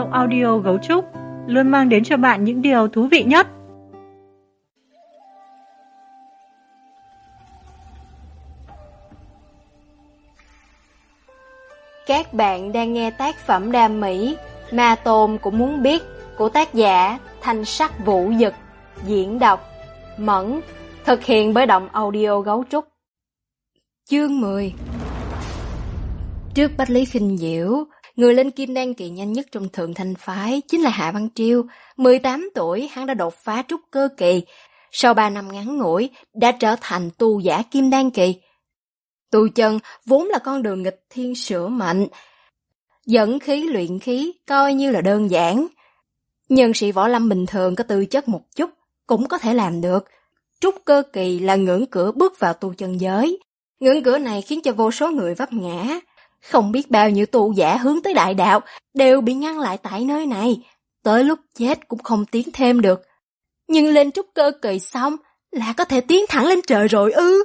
audio Gấu Trúc luôn mang đến cho bạn những điều thú vị nhất. Các bạn đang nghe tác phẩm đam mỹ Ma Tôn Cũng Muốn Biết của tác giả Thanh Sắc Vũ Dực, diễn đọc Mẫn, thực hiện bởi Động Audio Gấu Trúc. Chương 10. Trước Bách Lý Khinh Diễu, người lên kim đan kỳ nhanh nhất trong Thượng Thanh Phái chính là Hạ Văn Triêu. 18 tuổi hắn đã đột phá trúc cơ kỳ, sau 3 năm ngắn ngủi đã trở thành tu giả kim đan kỳ. Tu chân vốn là con đường nghịch thiên sửa mệnh, dẫn khí luyện khí coi như là đơn giản. Nhân sĩ võ lâm bình thường có tư chất một chút cũng có thể làm được. Trúc cơ kỳ là ngưỡng cửa bước vào tu chân giới. Ngưỡng cửa này khiến cho vô số người vấp ngã. Không biết bao nhiêu tu giả hướng tới đại đạo đều bị ngăn lại tại nơi này. Tới lúc chết cũng không tiến thêm được. Nhưng lên trúc cơ kỳ xong là có thể tiến thẳng lên trời rồi ư?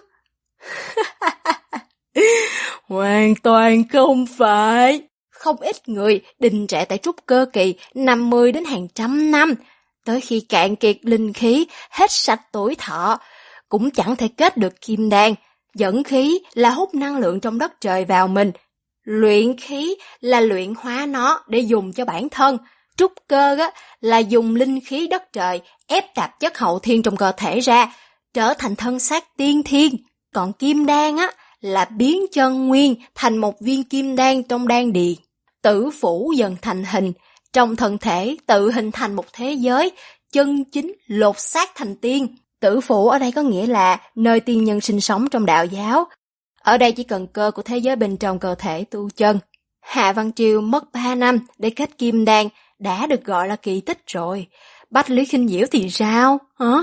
Hoàn toàn không phải. Không ít người đình trệ tại trúc cơ kỳ 50 đến hàng trăm năm. Tới khi cạn kiệt linh khí, hết sạch tuổi thọ, cũng chẳng thể kết được kim đan. Dẫn khí là hút năng lượng trong đất trời vào mình. Luyện khí là luyện hóa nó để dùng cho bản thân. Trúc cơ là dùng linh khí đất trời ép tạp chất hậu thiên trong cơ thể ra, trở thành thân xác tiên thiên. Còn kim đan là biến chân nguyên thành một viên kim đan trong đan điền. Tử phủ dần thành hình, trong thân thể tự hình thành một thế giới, chân chính lột xác thành tiên. Tử phủ ở đây có nghĩa là nơi tiên nhân sinh sống trong đạo giáo. Ở đây chỉ cần cơ của thế giới bên trong cơ thể tu chân. Hạ Văn Triêu mất 3 năm để kết kim đan đã được gọi là kỳ tích rồi. Bách Lý Khinh Diễu thì sao?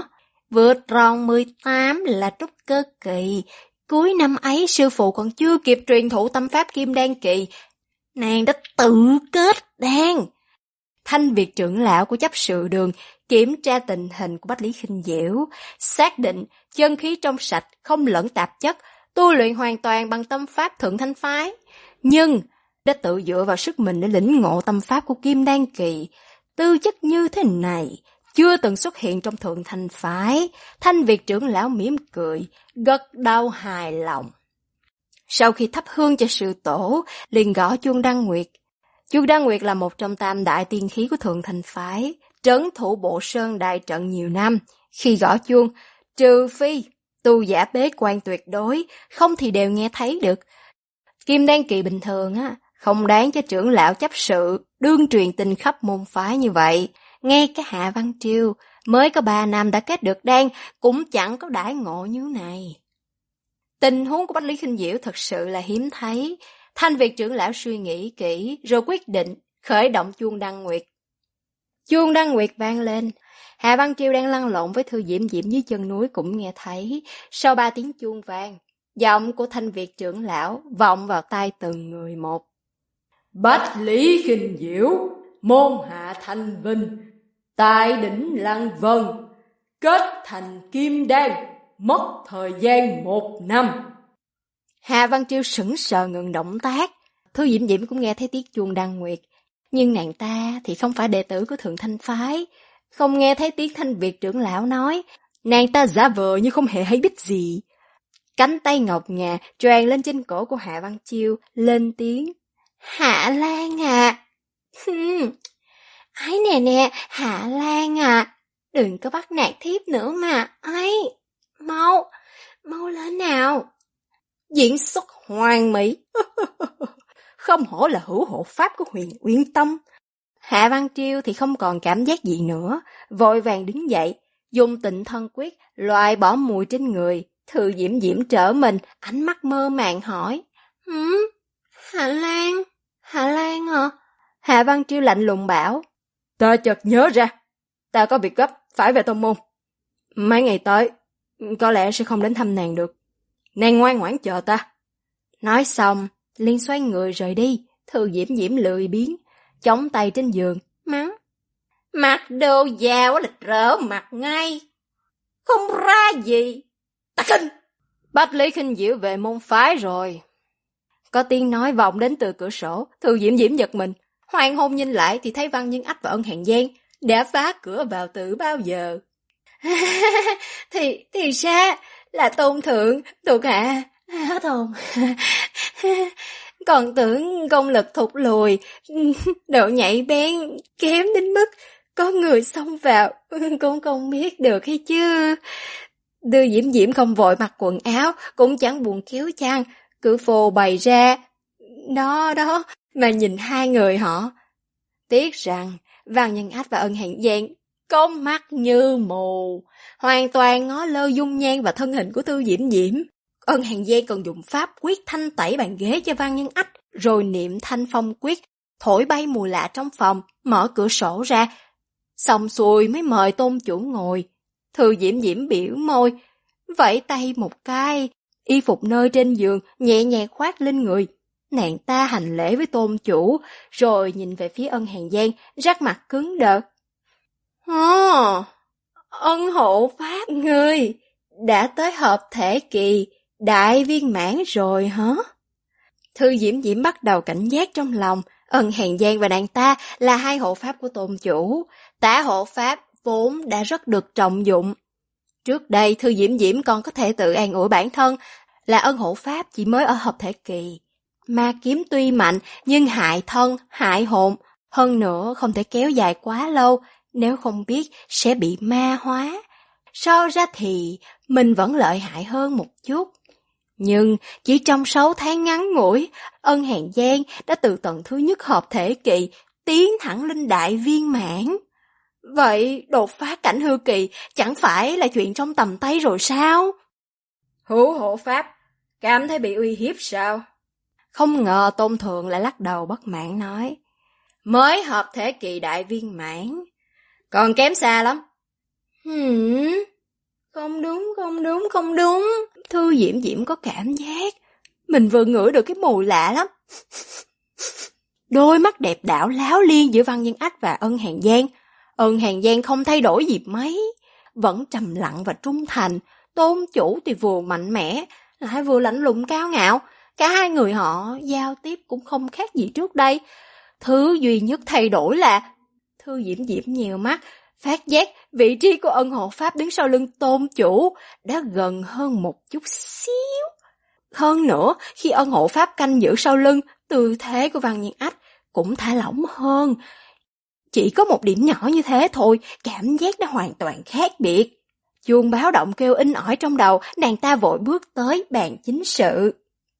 Vừa tròn 18 là trúc cơ kỳ. Cuối năm ấy sư phụ còn chưa kịp truyền thụ tâm pháp kim đan kỳ, nàng đã tự kết đan. Thanh Việt trưởng lão của chấp sự đường kiểm tra tình hình của Bách Lý Khinh Diễu, xác định chân khí trong sạch, không lẫn tạp chất, tu luyện hoàn toàn bằng tâm pháp Thượng Thanh Phái. Nhưng đã tự dựa vào sức mình để lĩnh ngộ tâm pháp của kim đan kỳ. Tư chất như thế này chưa từng xuất hiện trong Thượng Thanh Phái. Thanh Việt trưởng lão mỉm cười, gật đầu hài lòng. Sau khi thắp hương cho sư tổ, liền gõ chuông Đăng Nguyệt. Chuông Đăng Nguyệt là một trong tam đại tiên khí của Thượng Thanh Phái, trấn thủ Bộ Sơn đại trận nhiều năm. Khi gõ chuông, trừ phi tu giả bế quan tuyệt đối, không thì đều nghe thấy được. Kim đan kỳ bình thường không đáng cho trưởng lão chấp sự đương truyền tình khắp môn phái như vậy. Ngay cả Hạ Văn Triêu mới có 3 năm đã kết được đan cũng chẳng có đãi ngộ như này. Tình huống của Bách Lý Khinh Diễu thật sự là hiếm thấy. Thanh Việt trưởng lão suy nghĩ kỹ rồi quyết định khởi động chuông Đăng Nguyệt. Chuông Đăng Nguyệt vang lên. Hạ Văn Triêu đang lăn lộn với Thư Diễm Diễm dưới chân núi cũng nghe thấy. Sau 3 tiếng chuông vang, giọng của Thanh Việt trưởng lão vọng vào tai từng người một. Bách Lý Khinh Diễu, môn hạ Thanh Vinh, tại đỉnh Lăng Vân, kết thành kim đan, mất thời gian 1 năm. Hạ Văn Triêu sững sờ ngừng động tác. Thư Diễm Diễm cũng nghe thấy tiếng chuông Đăng Nguyệt, nhưng nàng ta thì không phải đệ tử của Thượng Thanh Phái, không nghe thấy tiếng Thanh Việt trưởng lão nói. Nàng ta giả vờ như không hề hay biết gì. Cánh tay ngọc ngà choàng lên trên cổ của Hạ Văn Triêu, lên tiếng. Hạ Lan à. Ấy nè, Hạ Lan à, đừng có bắt nạt thiếp nữa mà. Ấy, mau lên nào. Diễn xuất hoàn mỹ. Không hổ là hữu hộ pháp của Huyền Uyên Tông. Hạ Văn Triêu thì không còn cảm giác gì nữa, vội vàng đứng dậy, dùng Tịnh Thân Quyết loại bỏ mùi trên người. Thư Diễm Diễm trở mình, ánh mắt mơ màng hỏi. Hạ Lan à? Hạ Văn Triêu lạnh lùng bảo. Ta chợt nhớ ra, ta có việc gấp phải về tông môn. Mấy ngày tới, có lẽ sẽ không đến thăm nàng được. Nàng ngoan ngoãn chờ ta. Nói xong, liền xoay người rời đi. Thư Diễm Diễm lười biếng, chống tay trên giường, mắng. Mặc đồ già quá lịch rỡ mặt ngay. Không ra gì. Ta khinh. Bách Lý Khinh Diễu về môn phái rồi. Có tiếng nói vọng đến từ cửa sổ. Thư Diễm Diễm giật mình. Hoàng hôn nhìn lại thì thấy Văn Nhân Ách và Ân Hàn Giang đã phá cửa vào từ bao giờ. thì ra là Tôn thượng thuộc hạ hết hồn. Còn tưởng công lực thụt lùi, độ nhạy bén kém đến mức có người xông vào cũng không biết được hay chứ. Đưa Diễm Diễm không vội mặc quần áo, cũng chẳng buồn kéo chăn, cứ phô bày ra. Đó mà nhìn hai người họ. Tiếc rằng Văn Nhân Ách và Ân Hàn Giang có mắt như mù, hoàn toàn ngó lơ dung nhan và thân hình của Thư Diễm Diễm. Ân Hàn Giang còn dùng pháp quyết thanh tẩy bàn ghế cho Văn Nhân Ách, rồi niệm thanh phong quyết, thổi bay mùi lạ trong phòng, mở cửa sổ ra. Xong xuôi mới mời tôn chủ ngồi. Thư Diễm Diễm biểu môi, vẫy tay một cái, y phục nơi trên giường nhẹ nhàng khoác lên người. Nàng ta hành lễ với tôn chủ, rồi nhìn về phía Ân Hàn Giang, rắc mặt cứng đờ. Ân hộ pháp ngươi, đã tới hợp thể kỳ, đại viên mãn rồi hả? Thư Diễm Diễm bắt đầu cảnh giác trong lòng. Ân Hàn Giang và nàng ta là hai hộ pháp của tôn chủ. Tả hộ pháp vốn đã rất được trọng dụng. Trước đây Thư Diễm Diễm còn có thể tự an ủi bản thân là Ân hộ pháp chỉ mới ở hợp thể kỳ. Ma kiếm tuy mạnh nhưng hại thân, hại hồn. Hơn nữa không thể kéo dài quá lâu, nếu không biết sẽ bị ma hóa. So ra thì mình vẫn lợi hại hơn một chút. Nhưng chỉ trong 6 tháng ngắn ngủi, Ân Hàn Giang đã từ tầng thứ nhất hợp thể kỳ tiến thẳng lên đại viên mãn. Vậy đột phá cảnh hư kỳ chẳng phải là chuyện trong tầm tay rồi sao? Hữu hộ pháp, cảm thấy bị uy hiếp sao? Không ngờ Tôn Thượng lại lắc đầu bất mãn nói. Mới hợp thể kỳ đại viên mãn, còn kém xa lắm. Không đúng. Thư Diễm Diễm có cảm giác mình vừa ngửi được cái mùi lạ lắm. Đôi mắt đẹp đảo láo liên giữa Văn Nhân Ách và Ân Hàn Giang. Ân Hàn Giang không thay đổi gì mấy, vẫn trầm lặng và trung thành. Tôn chủ thì vừa mạnh mẽ, lại vừa lạnh lùng cao ngạo. Cả hai người họ giao tiếp cũng không khác gì trước đây. Thứ duy nhất thay đổi là Thư Diễm Diễm nhiều mắt, phát giác vị trí của Ân hộ pháp đứng sau lưng tôn chủ đã gần hơn một chút xíu. Hơn nữa, khi Ân hộ pháp canh giữ sau lưng, tư thế của Văn Nhân Ách cũng thả lỏng hơn. Chỉ có một điểm nhỏ như thế thôi, cảm giác đã hoàn toàn khác biệt. Chuông báo động kêu inh ỏi trong đầu, nàng ta vội bước tới bàn chính sự.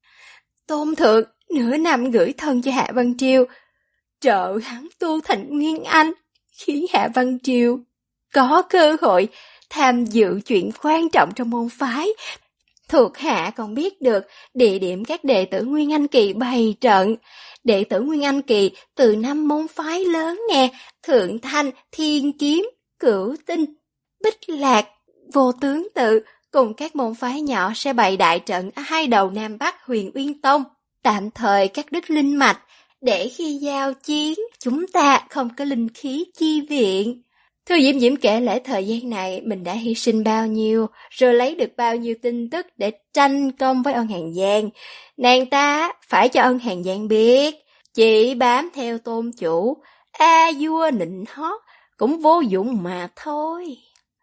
Tôn thượng nửa năm gửi thân cho Hạ Văn Triều, trợ hắn tu thành Nguyên Anh, khiến Hạ Văn Triều có cơ hội tham dự chuyện quan trọng trong môn phái. Thuộc hạ còn biết được địa điểm các đệ tử Nguyên Anh Kỳ bày trận. Đệ tử Nguyên Anh Kỳ từ 5 môn phái lớn nè: Thượng Thanh, Thiên Kiếm, Cửu Tinh, Bích Lạc, Vô Tướng Tự, cùng các môn phái nhỏ sẽ bày đại trận ở hai đầu Nam Bắc Huyền Uyên Tông, tạm thời cắt đứt linh mạch, để khi giao chiến chúng ta không có linh khí chi viện. Thư Diễm Diễm kể lễ thời gian này mình đã hy sinh bao nhiêu, rồi lấy được bao nhiêu tin tức để tranh công với Ân Hàn Giang. Nàng ta phải cho Ân Hàn Giang biết, chỉ bám theo tôn chủ, vua nịnh hót cũng vô dụng mà thôi.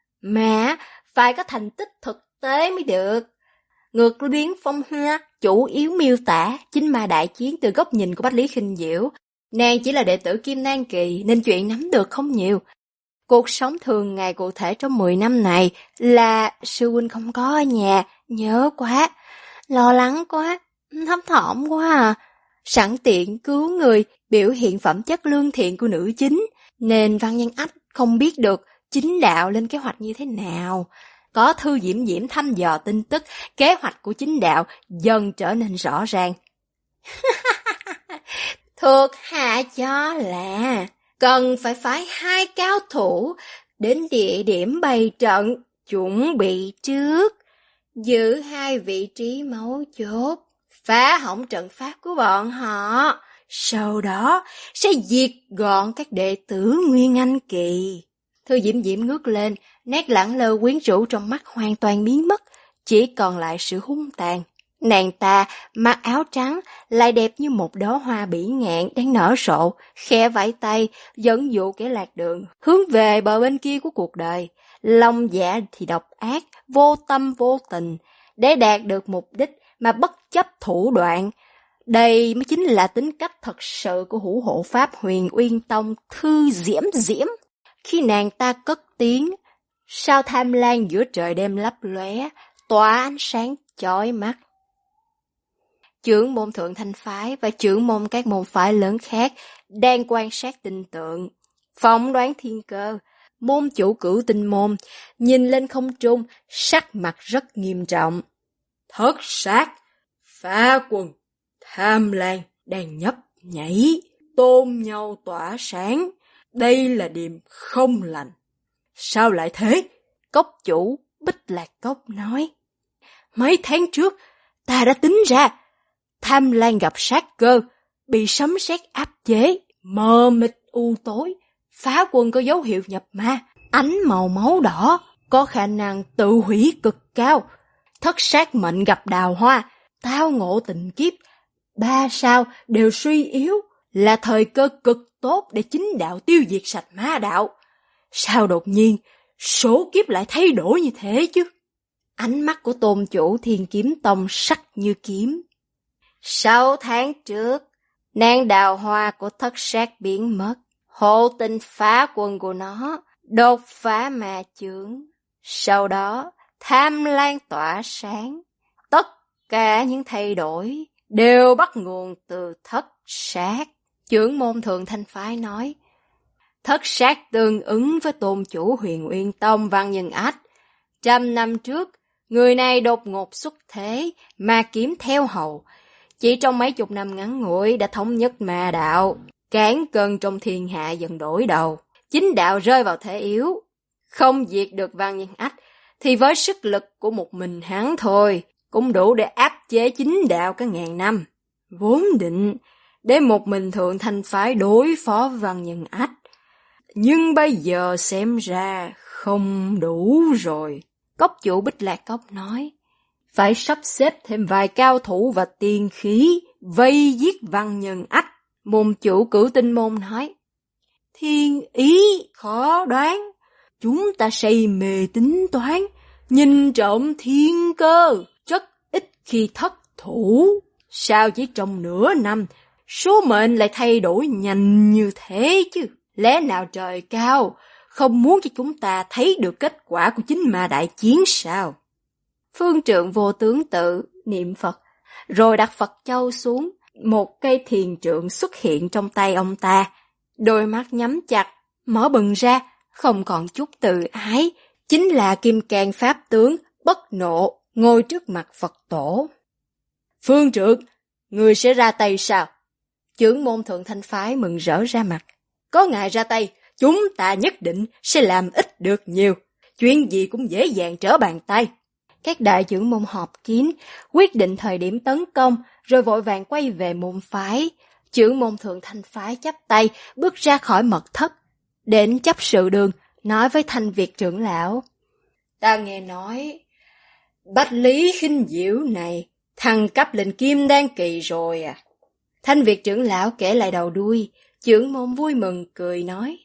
Mà phải có thành tích thực tế mới được. Ngược Luyến Phong Hoa chủ yếu miêu tả chính ma đại chiến từ góc nhìn của Bách Lý Khinh Diễu. Nàng chỉ là đệ tử Kim Nang Kỳ nên chuyện nắm được không nhiều. Cuộc sống thường ngày cụ thể trong 10 năm này là sư huynh không có ở nhà, nhớ quá, lo lắng quá, thấp thỏm quá à. Sẵn tiện cứu người, biểu hiện phẩm chất lương thiện của nữ chính, nên Văn Nhân Ách không biết được chính đạo lên kế hoạch như thế nào. Có Thư Diễm Diễm thăm dò tin tức, kế hoạch của chính đạo dần trở nên rõ ràng. Thuộc hạ cho là cần phải phái 2 cao thủ đến địa điểm bày trận, chuẩn bị trước, giữ 2 vị trí mấu chốt, phá hỏng trận pháp của bọn họ, sau đó sẽ diệt gọn các đệ tử Nguyên Anh Kỳ. Thư Diễm Diễm ngước lên, nét lẳng lơ quyến rũ trong mắt hoàn toàn biến mất, chỉ còn lại sự hung tàn. Nàng ta mặc áo trắng, lại đẹp như một đóa hoa bỉ ngạn đang nở rộ, khẽ vẫy tay, dẫn dụ kẻ lạc đường, hướng về bờ bên kia của cuộc đời. Lòng dạ thì độc ác, vô tâm vô tình, để đạt được mục đích mà bất chấp thủ đoạn. Đây mới chính là tính cách thật sự của hữu hộ pháp Huyền Uyên Tông Thư Diễm Diễm. Khi nàng ta cất tiếng, sao tham lam giữa trời đêm lấp lóe, tỏa ánh sáng chói mắt. Trưởng môn Thượng Thanh Phái và trưởng môn các môn phái lớn khác đang quan sát tinh tượng, phỏng đoán thiên cơ. Môn chủ Cửu Tinh môn nhìn lên không trung, sắc mặt rất nghiêm trọng. Thất sát, phá quân, tham lam đang nhấp nhảy, tôn nhau tỏa sáng. Đây là điềm không lành. Sao lại thế? Cốc chủ Bích Lạc Cốc nói. Mấy tháng trước, ta đã tính ra, tham lam gặp sát cơ, bị sấm sét áp chế, mờ mịt u tối, phá quân có dấu hiệu nhập ma, ánh màu máu đỏ, có khả năng tự hủy cực cao. Thất sát mệnh gặp đào hoa, tao ngộ tình kiếp, 3 sao đều suy yếu, là thời cơ cực tốt để chính đạo tiêu diệt sạch ma đạo. Sao đột nhiên, số kiếp lại thay đổi như thế chứ? Ánh mắt của tôn chủ Thiên Kiếm Tông sắc như kiếm. 6 tháng trước, nàng đào hoa của thất sát biến mất, hộ tinh phá quân của nó đột phá ma chướng. Sau đó, tham lam tỏa sáng. Tất cả những thay đổi đều bắt nguồn từ thất sát. Trưởng môn Thượng Thanh Phái nói, thất sát tương ứng với tôn chủ Huyền Uyên Tông Văn Nhân Ách. 100 năm trước, người này đột ngột xuất thế, ma kiếm theo hầu. Chỉ trong mấy chục năm ngắn ngủi đã thống nhất ma đạo, cán cân trong thiên hạ dần đổi đầu. Chính đạo rơi vào thế yếu, không diệt được Văn Nhân Ách, thì với sức lực của một mình hắn thôi, cũng đủ để áp chế chính đạo cả ngàn năm. Vốn định để một mình Thượng Thanh Phái đối phó Văn Nhân Ách, nhưng bây giờ xem ra không đủ rồi. Cốc chủ Bích Lạc Cốc nói, phải sắp xếp thêm vài cao thủ và tiên khí vây giết Văn Nhân Ách. Môn chủ Cửu Tinh môn nói, thiên ý khó đoán, chúng ta say mê tính toán, nhìn trộm thiên cơ, rất ít khi thất thủ. Sao chỉ trong nửa năm, số mệnh lại thay đổi nhanh như thế chứ? Lẽ nào trời cao không muốn cho chúng ta thấy được kết quả của chính ma đại chiến sao? Phương Trượng Vô Tướng tự niệm Phật, rồi đặt Phật châu xuống, một cây thiền trượng xuất hiện trong tay ông ta. Đôi mắt nhắm chặt, mở bừng ra, không còn chút từ ái, chính là Kim Cang Pháp tướng bất nộ ngồi trước mặt Phật tổ. Phương Trượng, người sẽ ra tay sao? Trưởng môn Thượng Thanh Phái mừng rỡ ra mặt. Có ngài ra tay, chúng ta nhất định sẽ làm ít được nhiều, chuyện gì cũng dễ dàng trở bàn tay. Các đại trưởng môn họp kín, quyết định thời điểm tấn công, rồi vội vàng quay về môn phái. Trưởng môn Thượng Thanh Phái chắp tay, bước ra khỏi mật thất, đến chấp sự đường, nói với Thanh Việt trưởng lão. Ta nghe nói, Bách Lý Khinh Diễu này thăng cấp lên Kim Đan kỳ rồi à? Thanh Việt trưởng lão kể lại đầu đuôi, trưởng môn vui mừng cười nói.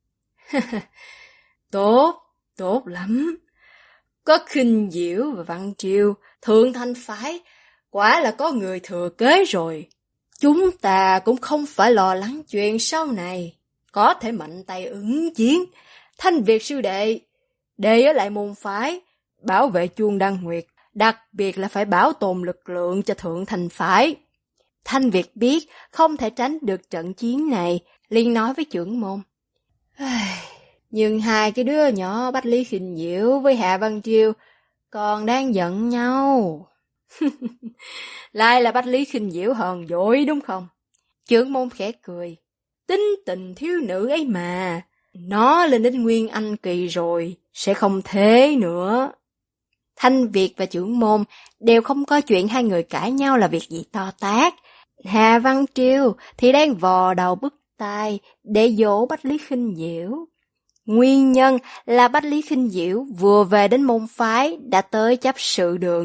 Tốt lắm. Có Khinh Diễu và Văn Triều, Thượng Thanh Phái, quả là có người thừa kế rồi. Chúng ta cũng không phải lo lắng chuyện sau này, có thể mạnh tay ứng chiến. Thanh Việt sư đệ, ở lại môn phái, bảo vệ Chuông Đăng Nguyệt, đặc biệt là phải bảo tồn lực lượng cho Thượng Thanh Phái. Thanh Việt biết không thể tránh được trận chiến này, liền nói với trưởng môn. Nhưng hai cái đứa nhỏ Bách Lý Khinh Diễu với Hạ Văn Triều còn đang giận nhau. Lại là Bách Lý Khinh Diễu hờn dỗi đúng không? Trưởng môn khẽ cười. Tính tình thiếu nữ ấy mà, nó lên đến Nguyên Anh kỳ rồi, sẽ không thế nữa. Thanh Việt và trưởng môn đều không coi chuyện hai người cãi nhau là việc gì to tát. Hạ Văn Triều thì đang vò đầu bứt tai để dỗ Bách Lý Khinh Diễu. Nguyên nhân là Bách Lý Khinh Diễu vừa về đến môn phái đã tới chấp sự đường,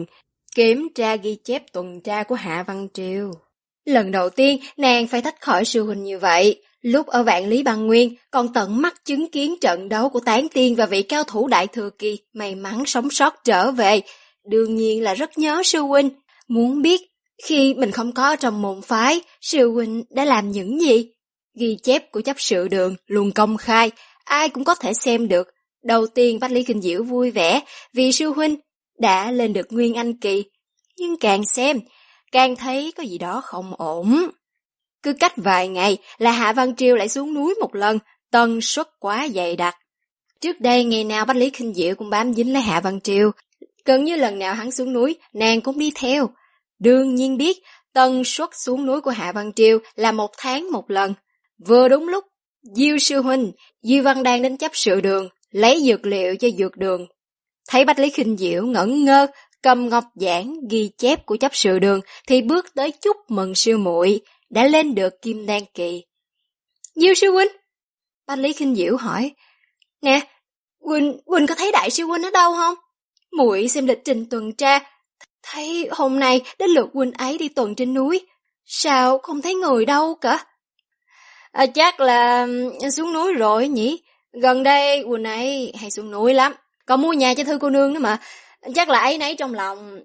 Kiểm tra ghi chép tuần tra của Hạ Văn Triều. Lần đầu tiên nàng phải tách khỏi sư huynh như vậy. Lúc ở Vạn Lý Băng Nguyên còn tận mắt chứng kiến trận đấu của Tán Tiên và vị cao thủ Đại Thừa Kỳ may mắn sống sót trở về. Đương nhiên là rất nhớ sư huynh. Muốn biết khi mình không có ở trong môn phái, sư huynh đã làm những gì? Ghi chép của chấp sự đường luôn công khai, ai cũng có thể xem được. Đầu tiên Bách Lý Kinh Diễu vui vẻ vì sư huynh đã lên được Nguyên Anh Kỳ. Nhưng càng xem, càng thấy có gì đó không ổn. Cứ cách vài ngày là Hạ Văn Triều lại xuống núi một lần, tần suất quá dày đặc. Trước đây ngày nào Bách Lý Kinh Diệu cũng bám dính lấy Hạ Văn Triều, gần như lần nào hắn xuống núi, nàng cũng đi theo. Đương nhiên biết, tần suất xuống núi của Hạ Văn Triều là 1 tháng một lần. Vừa đúng lúc, Diêu sư huynh, Diêu Văn đang đến chấp sự đường, lấy dược liệu cho dược đường. Thấy Bách Lý Kinh Diệu ngẩn ngơ, cầm ngọc giản ghi chép của chấp sự đường thì bước tới chúc mừng sư muội đã lên được Kim Đan Kỳ. Diêu sư huynh, Bách Lý Kinh Diệu hỏi, nè, huynh có thấy đại sư huynh ở đâu không? Muội xem lịch trình tuần tra, thấy hôm nay đến lượt huynh ấy đi tuần trên núi, sao không thấy người đâu cả? Chắc là xuống núi rồi nhỉ, gần đây huynh ấy hay xuống núi lắm, còn mua nhà cho Thư cô nương nữa mà, chắc là ấy nấy trong lòng.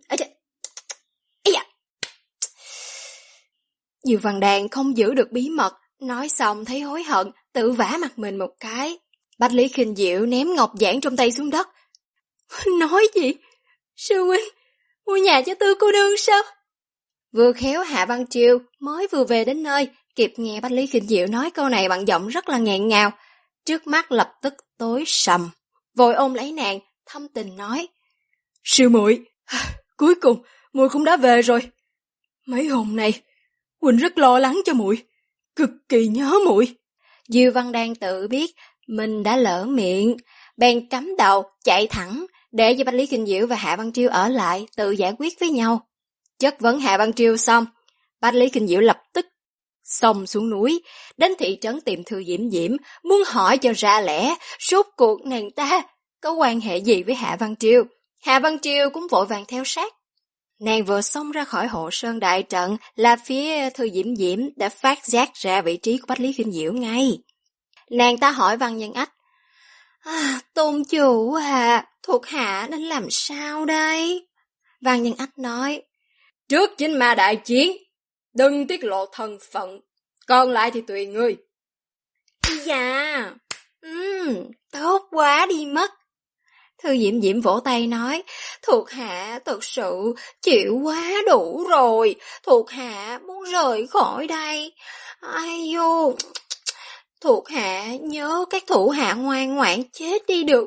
Diêu Văn Đàn không giữ được bí mật, nói xong thấy hối hận, tự vả mặt mình một cái. Bách Lý Kinh Diệu ném ngọc giản trong tay xuống đất. Nói gì? Sư huynh, mua nhà cho Tư cô nương sao? Vừa khéo Hạ Văn Triều mới vừa về đến nơi, kịp nghe Bách Lý Kinh Diệu nói câu này bằng giọng rất là nghẹn ngào. Trước mắt lập tức tối sầm, vội ôm lấy nàng, thâm tình nói. Sư muội, cuối cùng muội cũng đã về rồi. Mấy hôm nay huynh rất lo lắng cho muội, cực kỳ nhớ muội. Diêu Văn đang tự biết mình đã lỡ miệng, bèn cắm đầu chạy thẳng để cho Bách Lý Kinh Diệu và Hạ Văn Triều ở lại tự giải quyết với nhau. Chất vấn Hạ Văn Triều xong, Bách Lý Kinh Diệu lập tức xông xuống núi, đến thị trấn tìm Thư Diễm Diễm, muốn hỏi cho ra lẽ rốt cuộc nàng ta có quan hệ gì với Hạ Văn Triều. Hạ Văn Triều cũng vội vàng theo sát. Nàng vừa xông ra khỏi hộ sơn đại trận là phía Thư Diễm Diễm đã phát giác ra vị trí của Bách Lý Kinh Diệu ngay. Nàng ta hỏi Văn Nhân Ách, tôn chủ thuộc hạ nên làm sao đây? Văn Nhân Ách nói, trước chính ma đại chiến, đừng tiết lộ thân phận, còn lại thì tùy ngươi. Dạ, tốt quá đi mất. Thư Diễm Diễm vỗ tay nói, thuộc hạ thật sự chịu quá đủ rồi, thuộc hạ muốn rời khỏi đây. Ai vô, thuộc hạ nhớ các thủ hạ ngoan ngoãn chết đi được.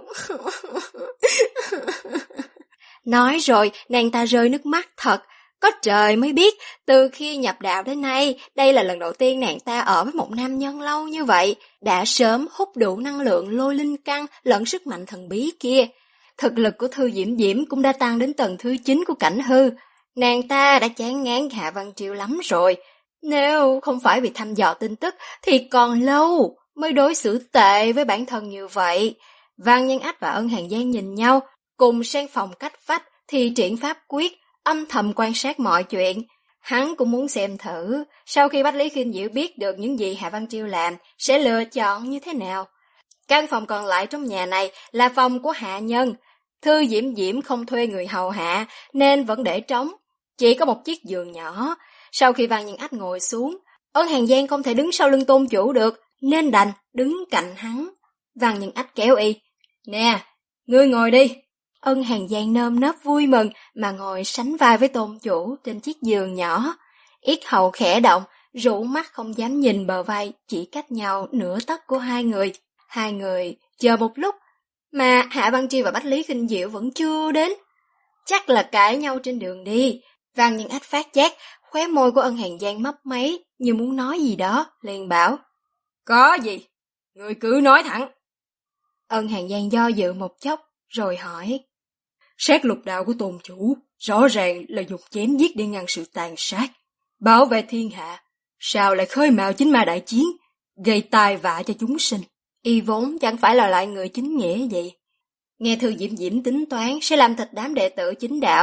Nói rồi, nàng ta rơi nước mắt thật. Có trời mới biết, từ khi nhập đạo đến nay, đây là lần đầu tiên nàng ta ở với một nam nhân lâu như vậy, đã sớm hút đủ năng lượng lôi linh căn lẫn sức mạnh thần bí kia. Thực lực của Thư Diễm Diễm cũng đã tăng đến tầng thứ 9 của cảnh hư. Nàng ta đã chán ngán Hạ Văn Triều lắm rồi. Nếu không phải vì thăm dò tin tức thì còn lâu mới đối xử tệ với bản thân như vậy. Văn Nhân Ách và Ân Hàn Giang nhìn nhau, cùng sang phòng cách vách thì triển pháp quyết, âm thầm quan sát mọi chuyện. Hắn cũng muốn xem thử, sau khi Bách Lý Kinh Diệu biết được những gì Hạ Văn Triều làm, sẽ lựa chọn như thế nào. Căn phòng còn lại trong nhà này là phòng của hạ nhân. Thư Diễm Diễm không thuê người hầu hạ nên vẫn để trống, chỉ có một chiếc giường nhỏ. Sau khi Văn Nhân Ách ngồi xuống, Ân Hàn Giang không thể đứng sau lưng tôn chủ được nên đành đứng cạnh hắn. Văn Nhân Ách kéo y, nè, ngươi ngồi đi. Ân Hàn Giang nơm nớp vui mừng mà ngồi sánh vai với tôn chủ trên chiếc giường nhỏ. Yết hầu khẽ động, rũ mắt không dám nhìn bờ vai chỉ cách nhau nửa tấc của hai người. Hai người chờ một lúc mà Hạ Văn Triều và Bách Lý Kinh Diệu vẫn chưa đến. Chắc là cãi nhau trên đường đi. Văn Nhân Ách phát giác, khóe môi của Ân Hàn Giang mấp máy như muốn nói gì đó, liền bảo, có gì? Người cứ nói thẳng. Ân Hàn Giang do dự một chốc rồi hỏi, sát lục đạo của tôn chủ rõ ràng là dùng chém giết để ngăn sự tàn sát, bảo vệ thiên hạ, sao lại khơi mào chính ma đại chiến, gây tai vạ cho chúng sinh. Y vốn chẳng phải là loại người chính nghĩa gì. Nghe Thư Diễm Diễm tính toán sẽ làm thịt đám đệ tử chính đạo,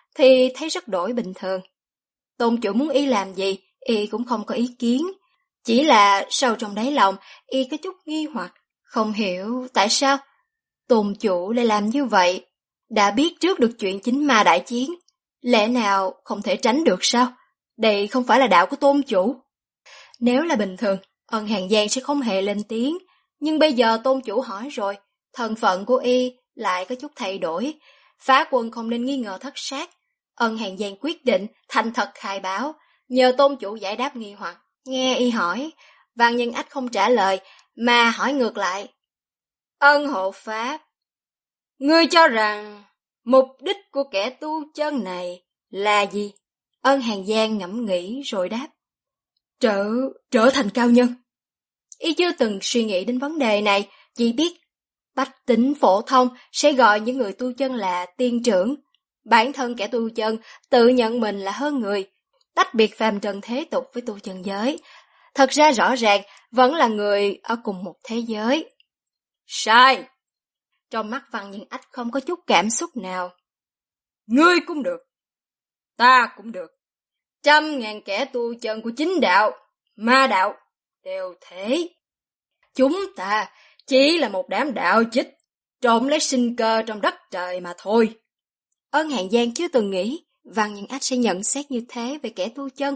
thì thấy rất đổi bình thường. Tôn chủ muốn y làm gì, y cũng không có ý kiến. Chỉ là sâu trong đáy lòng, y có chút nghi hoặc, không hiểu tại sao tôn chủ lại làm như vậy. Đã biết trước được chuyện chính ma đại chiến, lẽ nào không thể tránh được sao? Đây không phải là đạo của tôn chủ. Nếu là bình thường, Ân Hàn Giang sẽ không hề lên tiếng. Nhưng bây giờ tôn chủ hỏi rồi, thân phận của y lại có chút thay đổi. Phá quân không nên nghi ngờ thất sát. Ân Hàn Giang quyết định thành thật khai báo, nhờ tôn chủ giải đáp nghi hoặc. Nghe y hỏi, Văn Nhân Ách không trả lời, mà hỏi ngược lại. Ân hộ pháp, ngươi cho rằng mục đích của kẻ tu chân này là gì? Ân Hàn Giang ngẫm nghĩ rồi đáp. Trở thành cao nhân. Y chưa từng suy nghĩ đến vấn đề này, chỉ biết bách tính phổ thông sẽ gọi những người tu chân là tiên trưởng. Bản thân kẻ tu chân tự nhận mình là hơn người, tách biệt phàm trần thế tục với tu chân giới. Thật ra rõ ràng vẫn là người ở cùng một thế giới. Sai! Trong mắt Văn Nhân Ách không có chút cảm xúc nào. Ngươi cũng được, ta cũng được. 100.000 kẻ tu chân của chính đạo, ma đạo đều thế. Chúng ta chỉ là một đám đạo chích, trộm lấy sinh cơ trong đất trời mà thôi. Ân Hàn Giang chưa từng nghĩ Văn Nhân Ách sẽ nhận xét như thế về kẻ tu chân.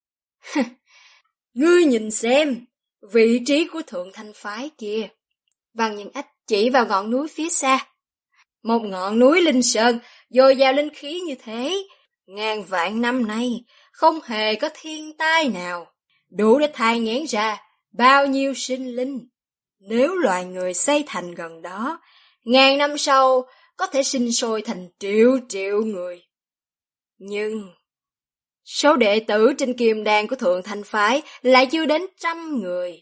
Ngươi nhìn xem, vị trí của Thượng Thanh Phái kia. Văn Nhân Ách chỉ vào ngọn núi phía xa. Một ngọn núi linh sơn, dồi dào linh khí như thế, ngàn vạn năm nay, không hề có thiên tai nào, đủ để thai nghén ra bao nhiêu sinh linh. Nếu loài người xây thành gần đó, ngàn năm sau có thể sinh sôi thành triệu người. Nhưng số đệ tử trên kim đan của Thượng Thanh Phái lại chưa đến 100 người.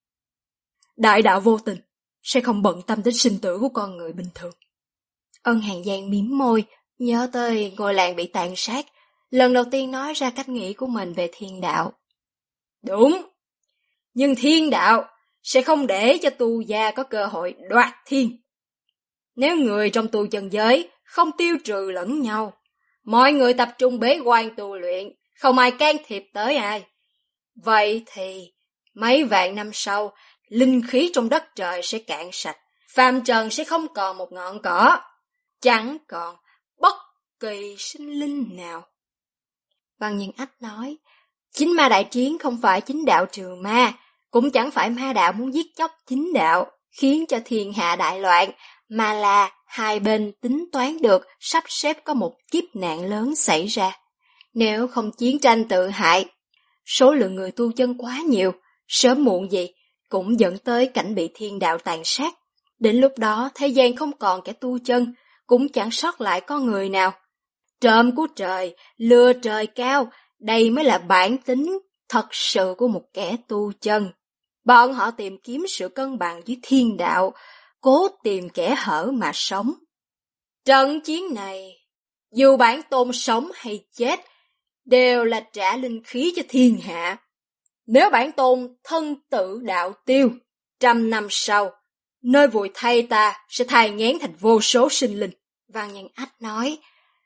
Đại đạo vô tình sẽ không bận tâm đến sinh tử của con người bình thường. Ân Hàn Giang mím môi, nhớ tới ngôi làng bị tàn sát, lần đầu tiên nói ra cách nghĩ của mình về thiên đạo. Đúng, nhưng thiên đạo sẽ không để cho tu gia có cơ hội đoạt thiên. Nếu người trong tu chân giới không tiêu trừ lẫn nhau, mọi người tập trung bế quan tu luyện, không ai can thiệp tới ai. Vậy thì mấy vạn năm sau, linh khí trong đất trời sẽ cạn sạch, phàm trần sẽ không còn một ngọn cỏ, chẳng còn bất kỳ sinh linh nào. Văn Nhân Ách nói, chính ma đại chiến không phải chính đạo trừ ma, cũng chẳng phải ma đạo muốn giết chóc chính đạo, khiến cho thiên hạ đại loạn, mà là hai bên tính toán được sắp xếp có một kiếp nạn lớn xảy ra. Nếu không chiến tranh tự hại, số lượng người tu chân quá nhiều, sớm muộn gì cũng dẫn tới cảnh bị thiên đạo tàn sát. Đến lúc đó thế gian không còn kẻ tu chân, cũng chẳng sót lại con người nào. Trộm của trời, lừa trời cao, đây mới là bản tính thật sự của một kẻ tu chân. Bọn họ tìm kiếm sự cân bằng với thiên đạo, cố tìm kẻ hở mà sống. Trận chiến này, dù bản tôn sống hay chết, đều là trả linh khí cho thiên hạ. Nếu bản tôn thân tử đạo tiêu, 100 năm sau, nơi vùi thay ta sẽ thai nghén thành vô số sinh linh. Văn Nhân Ách nói,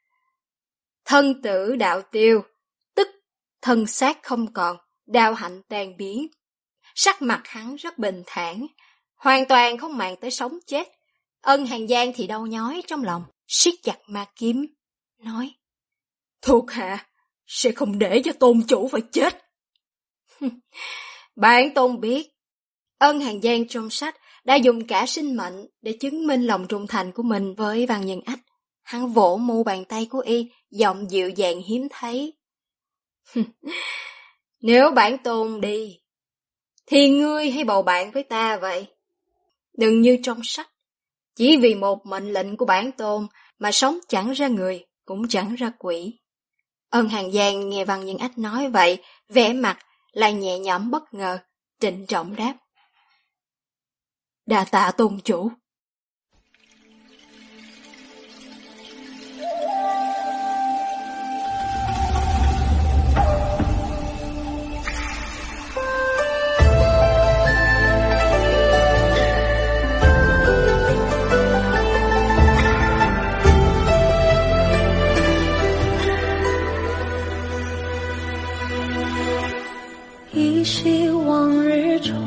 thân tử đạo tiêu, tức thân xác không còn, đạo hạnh tan biến. Sắc mặt hắn rất bình thản, hoàn toàn không màng tới sống chết. Ân Hàn Giang thì đau nhói trong lòng, siết chặt ma kiếm, nói, thuộc hạ sẽ không để cho tôn chủ phải chết. Bản tôn biết, Ân Hàn Giang trong sách đã dùng cả sinh mệnh để chứng minh lòng trung thành của mình với Văn Nhân Ách. Hắn vỗ mu bàn tay của y, giọng dịu dàng hiếm thấy. Nếu bản tôn đi, thì ngươi hãy bầu bạn với ta vậy. Đừng như trong sách, chỉ vì một mệnh lệnh của bản tôn mà sống chẳng ra người, cũng chẳng ra quỷ. Ân Hàn Giang nghe Văn Nhân Ách nói vậy, vẻ mặt lại nhẹ nhõm bất ngờ, trịnh trọng đáp. Đa tạ tôn chủ.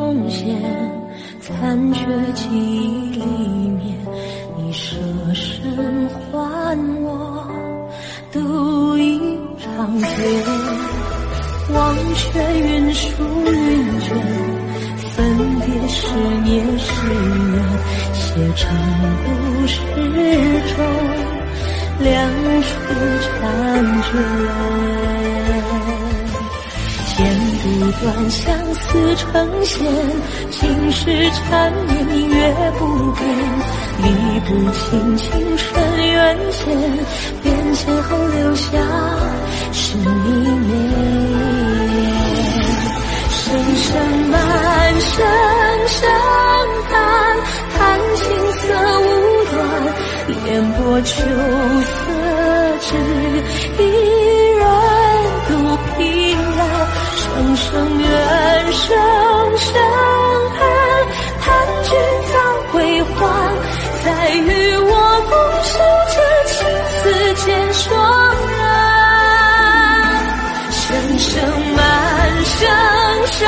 重现，残缺记忆里面，你舍身还我度一场劫。忘却云舒云卷，分别是年是缘，写成故事中两处婵娟。剪不断，相思成线，情是缠绵月不变，理不清情深缘浅，变迁后留下是你面。声声满声声叹，叹青涩无端，帘簸秋色只一人独凭栏。声声怨，声声恨，叹君早归还，再与我共守这青丝渐霜染。声声满，声声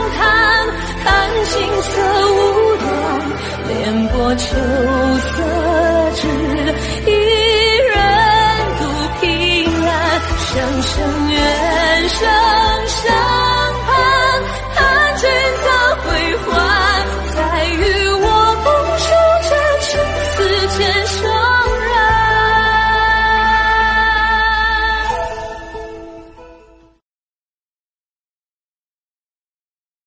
叹，叹青涩无端，帘簸秋色